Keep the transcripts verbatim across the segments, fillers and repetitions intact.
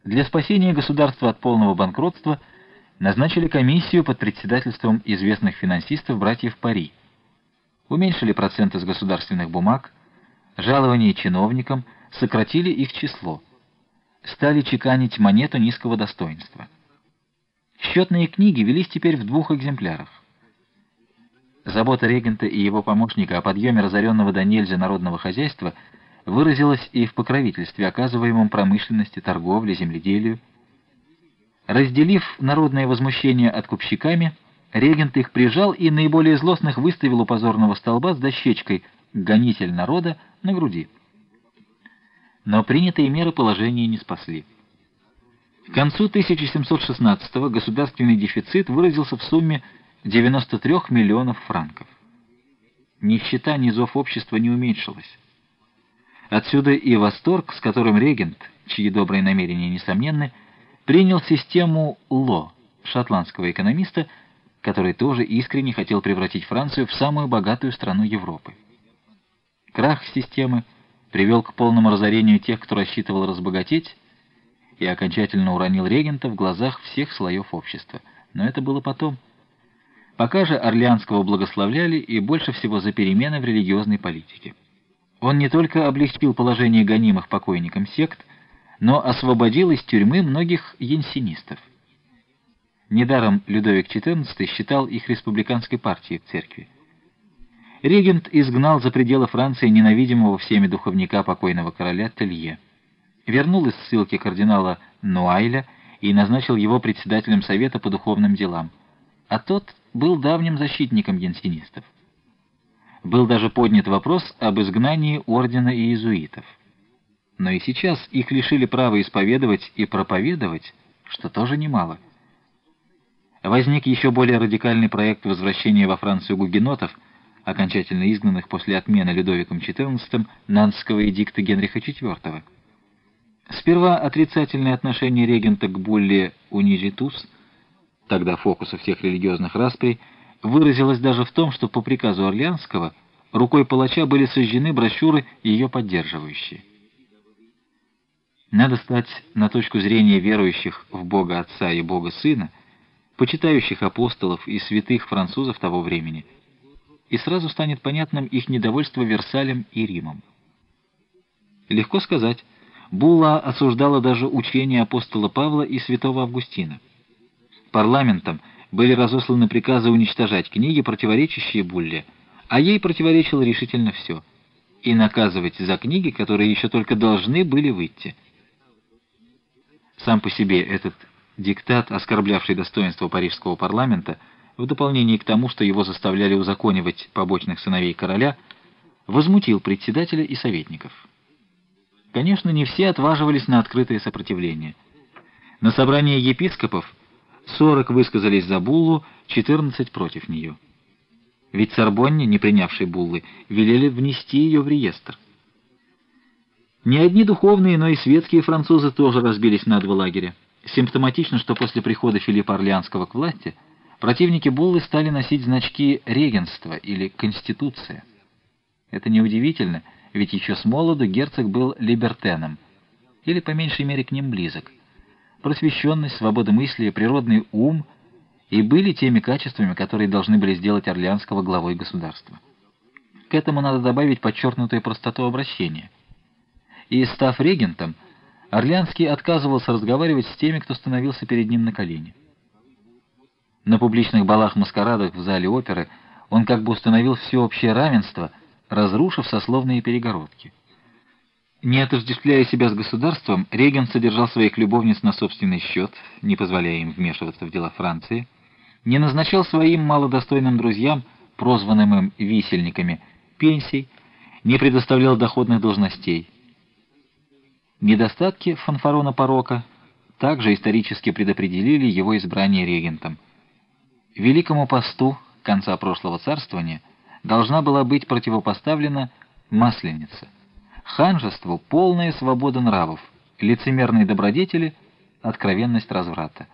Для спасения государства от полного банкротства назначили комиссию под председательством известных финансистов братьев Пари, уменьшили проценты с государственных бумаг, жалования чиновникам, сократили их число, стали чеканить монету низкого достоинства. Счетные книги велись теперь в двух экземплярах. Забота регента и его помощника о подъеме разоренного до нельзя народного хозяйства выразилась и в покровительстве, оказываемом промышленности, торговле, земледелию. Разделив народное возмущение откупщиками, регент их прижал и наиболее злостных выставил у позорного столба с дощечкой «Гонитель народа» на груди. Но принятые меры положения не спасли. К концу тысяча семьсот шестнадцатого государственный дефицит выразился в сумме девяноста трёх миллионов франков. Нищета низов общества не уменьшилась. Отсюда и восторг, с которым регент, чьи добрые намерения несомненны, принял систему Ло, шотландского экономиста, который тоже искренне хотел превратить Францию в самую богатую страну Европы. Крах системы привел к полному разорению тех, кто рассчитывал разбогатеть, и окончательно уронил регента в глазах всех слоев общества. Но это было потом. Пока же Орлеанского благословляли и больше всего за перемены в религиозной политике. Он не только облегчил положение гонимых покойникам сект, но освободил из тюрьмы многих янсенистов. Недаром Людовик четырнадцатый считал их республиканской партией в церкви. Регент изгнал за пределы Франции ненавидимого всеми духовника покойного короля Телье, вернул из ссылки кардинала Нуайля и назначил его председателем Совета по духовным делам, а тот был давним защитником янсенистов. Был даже поднят вопрос об изгнании ордена иезуитов. Но и сейчас их лишили права исповедовать и проповедовать, что тоже немало. Возник еще более радикальный проект возвращения во Францию гугенотов, окончательно изгнанных после отмены Людовиком четырнадцатым Нантского эдикта Генриха четвёртого. Сперва отрицательное отношение регента к булле «Унижитус», тогда фокуса всех религиозных расприй, выразилось даже в том, что по приказу Орлеанского рукой палача были сожжены брошюры, ее поддерживающие. Надо стать на точку зрения верующих в Бога Отца и Бога Сына, почитающих апостолов и святых французов того времени, и сразу станет понятным их недовольство Версалем и Римом. Легко сказать, булла осуждала даже учение апостола Павла и святого Августина. Парламентом были разосланы приказы уничтожать книги, противоречащие булле, а ей противоречило решительно все, и наказывать за книги, которые еще только должны были выйти. Сам по себе этот диктат, оскорблявший достоинство парижского парламента, в дополнение к тому, что его заставляли узаконивать побочных сыновей короля, возмутил председателя и советников. Конечно, не все отваживались на открытое сопротивление. На собрании епископов сорок высказались за буллу, четырнадцать против нее. Ведь Сорбонне, не принявшей буллы, велели внести ее в реестр. Не одни духовные, но и светские французы тоже разбились на два лагеря. Симптоматично, что после прихода Филиппа Орлеанского к власти противники буллы стали носить значки регенства или конституция. Это неудивительно, ведь еще с молоду герцог был либертеном, или по меньшей мере к ним близок. Просвещенность, свобода мысли, природный ум и были теми качествами, которые должны были сделать Орлеанского главой государства. К этому надо добавить подчеркнутую простоту обращения. И, став регентом, Орлеанский отказывался разговаривать с теми, кто становился перед ним на колени. На публичных балах-маскарадах в зале оперы он как бы установил всеобщее равенство, разрушив сословные перегородки. Не отождествляя себя с государством, регент содержал своих любовниц на собственный счет, не позволяя им вмешиваться в дела Франции, не назначал своим малодостойным друзьям, прозванным им висельниками, пенсий, не предоставлял доходных должностей. Недостатки фанфарона порока также исторически предопределили его избрание регентом. Великому посту конца прошлого царствования должна была быть противопоставлена масленица, ханжеству полная свобода нравов, лицемерные добродетели, откровенность разврата.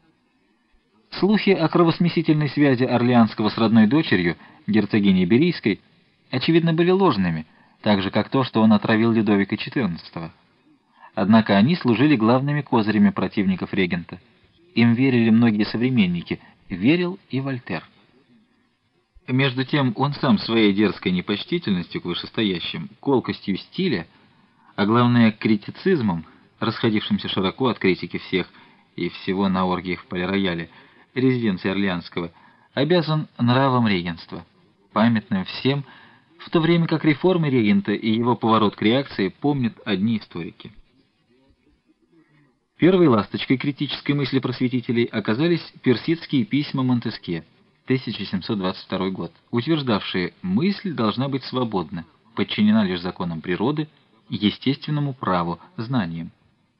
Слухи о кровосмесительной связи Орлеанского с родной дочерью, герцогиней Берийской, очевидно были ложными, так же как то, что он отравил Людовика четырнадцатого. Однако они служили главными козырями противников регента. Им верили многие современники, верил и Вольтер. Между тем он сам своей дерзкой непочтительностью к вышестоящим, колкостью стиля, а главное критицизмом, расходившимся широко от критики всех и всего на оргиях в Пале-Рояле, резиденции Орлеанского, обязан нравом регентства, памятным всем, в то время как реформы регента и его поворот к реакции помнят одни историки. Первой ласточкой критической мысли просветителей оказались персидские письма Монтескье, тысяча семьсот двадцать второй год, утверждавшие, мысль должна быть свободна, подчинена лишь законам природы, естественному праву, знаниям.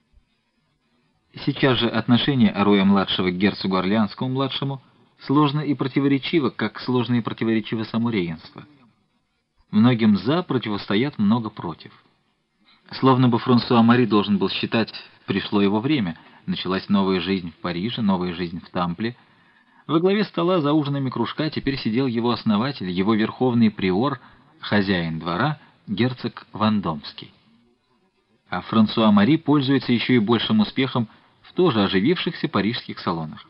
Сейчас же отношение Аруя-младшего к герцогу Орлеанскому-младшему сложно и противоречиво, как сложно и противоречиво само регенство. Многим «за» противостоят много «против». Словно бы Франсуа Мари должен был считать, пришло его время, началась новая жизнь в Париже, новая жизнь в Тампле. Во главе стола за ужинами кружка теперь сидел его основатель, его верховный приор, хозяин двора, герцог Вандомский. А Франсуа Мари пользуется еще и большим успехом в тоже оживившихся парижских салонах.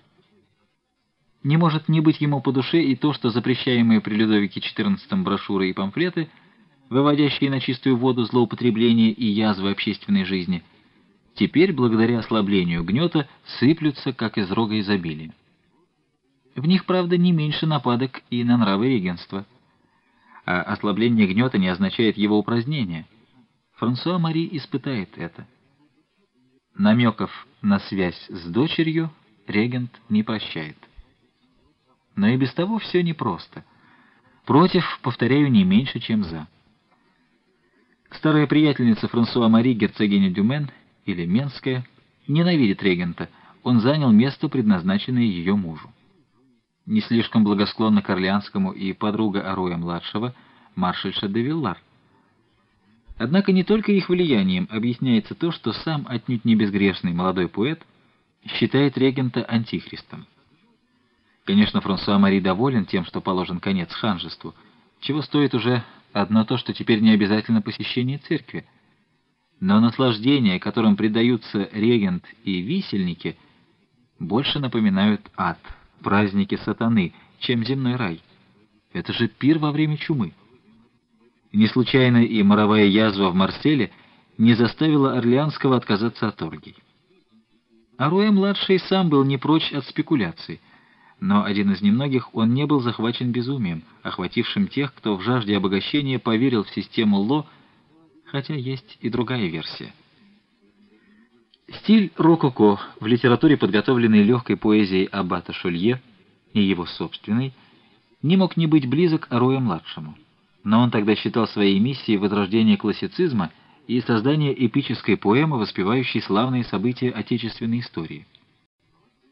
Не может не быть ему по душе и то, что запрещаемые при Людовике четырнадцатом брошюры и памфлеты, выводящие на чистую воду злоупотребления и язвы общественной жизни, теперь, благодаря ослаблению гнета, сыплются, как из рога изобилия. В них, правда, не меньше нападок и на нравы регенства. А ослабление гнета не означает его упразднение. Франсуа Мари испытает это. Намеков на связь с дочерью регент не прощает. Но и без того все непросто. Против, повторяю, не меньше, чем за. Старая приятельница Франсуа Мари, герцогиня Дюмен, или Менская, ненавидит регента, он занял место, предназначенное ее мужу. Не слишком благосклонна к Орлеанскому и подруга Аруя-младшего, маршальша де Виллар. Однако не только их влиянием объясняется то, что сам отнюдь не безгрешный молодой поэт считает регента антихристом. Конечно, Франсуа Мари доволен тем, что положен конец ханжеству, чего стоит уже одно то, что теперь не обязательно посещение церкви. Но наслаждения, которым предаются регент и висельники, больше напоминают ад, праздники сатаны, чем земной рай. Это же пир во время чумы. Не случайно и моровая язва в Марселе не заставила Орлеанского отказаться от оргий. Аруэ-младший сам был не прочь от спекуляций, но один из немногих он не был захвачен безумием, охватившим тех, кто в жажде обогащения поверил в систему Ло, хотя есть и другая версия. Стиль рококо, в литературе подготовленный легкой поэзией аббата Шолье и его собственной, не мог не быть близок Аруэ-младшему. Но он тогда считал своей миссией возрождение классицизма и создание эпической поэмы, воспевающей славные события отечественной истории.